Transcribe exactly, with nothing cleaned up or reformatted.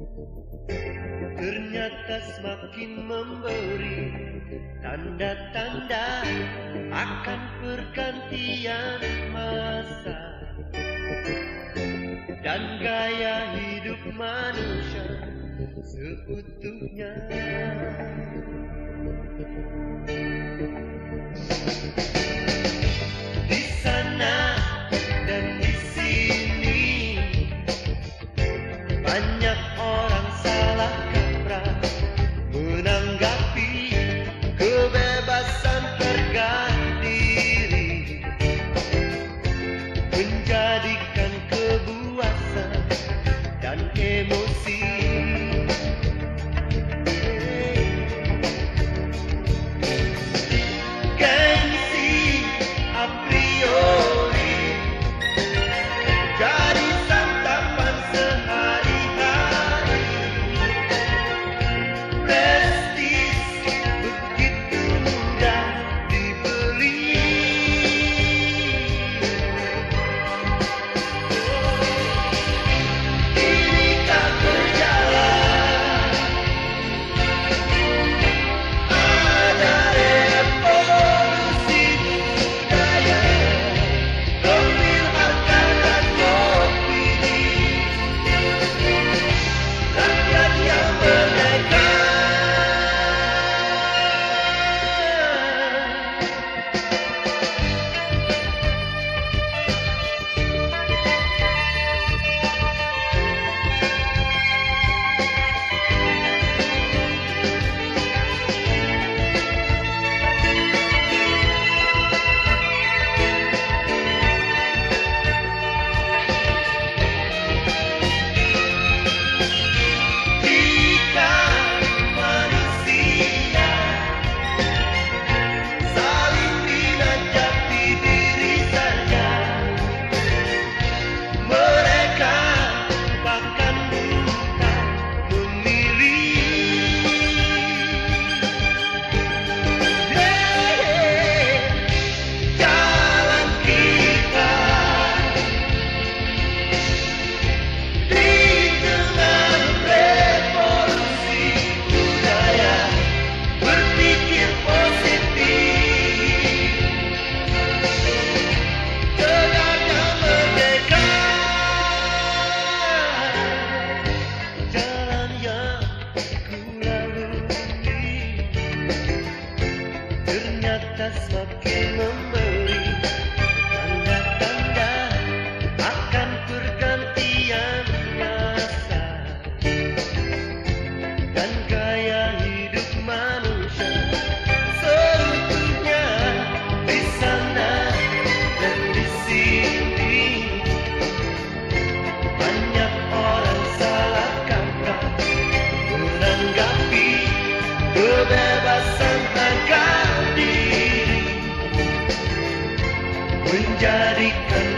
Ternyata semakin memberi tanda-tanda akan pergantian masa dan gaya hidup manusia seutuhnya. Di sana dan di sini banyak orang salah kaprah menanggapi kebebasan harga diri, menjadikan kebuasan dan emosi gengsi a priori jadi santapan sehari-hari. Prestis begitu mudah dibeli. Inikah berjalan ada revolusi budaya, profil harga dan opini, rakyat yang merdeka. Jika manusia saling bina jati diri saja, mereka bahkan bukan memilih. Hey, jalan kita di tengah revolusi budaya, berpikir positif, tegaknya merdeka. Jalan yang kulalui ternyata semakin memberi tanda-tanda akan pergantian masa dan gaya hidup manusia seutuhnya. Di sana dan di sini banyak orang salah kaprah menanggapi kebebasan harga diri, menjadikan